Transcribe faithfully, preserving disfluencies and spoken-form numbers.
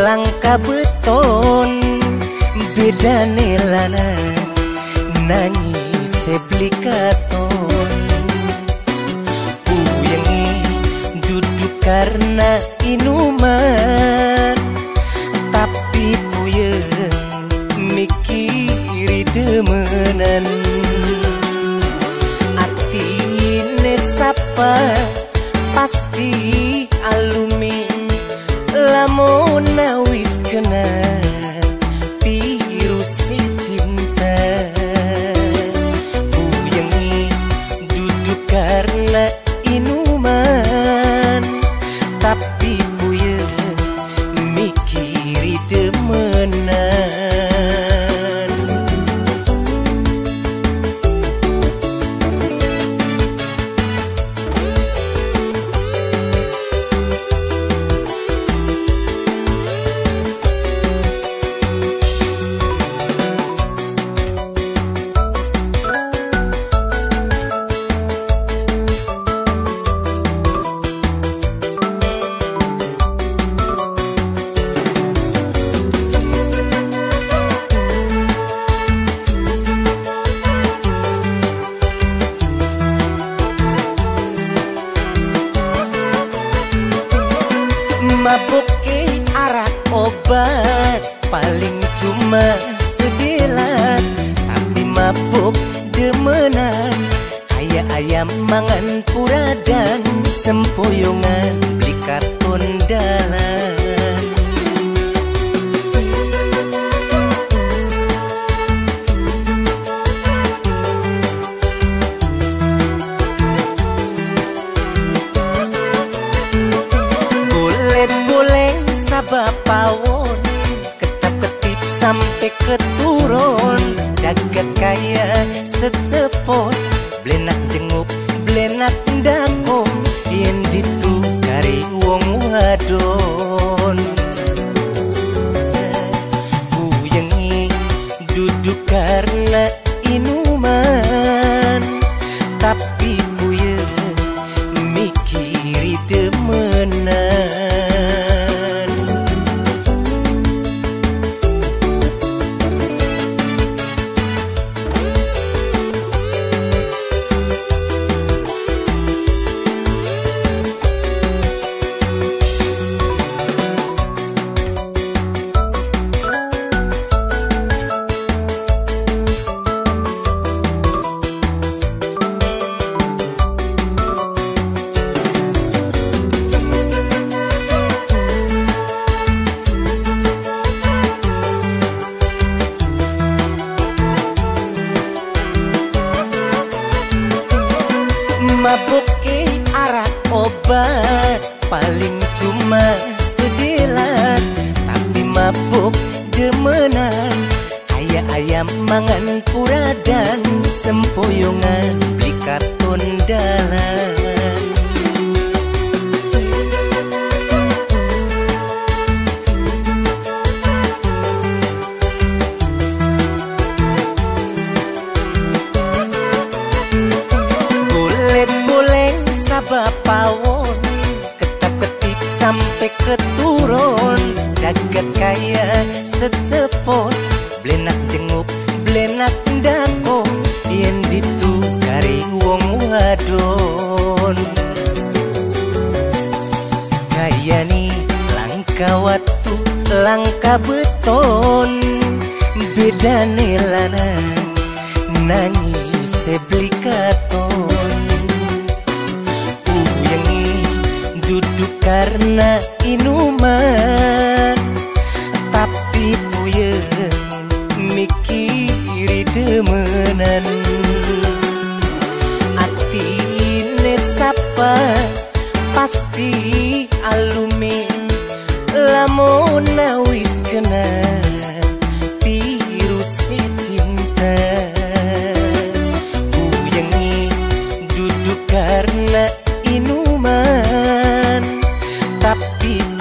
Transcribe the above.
langka beton bedane lana nangis sebeli katon uyangi duduk karena inuman tapi puyeng mikiri demenan atine sapa pasti alumi lamun wis kena virus cinta uyangi duduk karena inuman tapi puyeng mikiri demenan. Mabuki arak obat paling cuma sedilat tapi mabuk demenan kayak ayam mangan pura dan sempoyongan beli karton dalan bapawon ketap-ketip sampai keturun jagat kaya secepot blenak jenguk blenak ndakong yen ditukari wong wadon uyangi duduk karena inuman tapi puyeng mikiri demenan. Mabuki arak obat paling cuma sedilat tapi mabuk demenan kayak ayam mangan pura dan sempoyongan beli karton dalan bapawon ketap-ketip sampai keturun jagat kaya secepot blenak jenguk blenak ndakong yen ditukari wong wadon kaya nih langka watu langka beton bedane lana nangis sebeli katon duduk karena inuman tapi puyeng mikiri demenan atine sapa pasti alumi lamun wis kena virus cinta uyangi duduk karena inuman tapi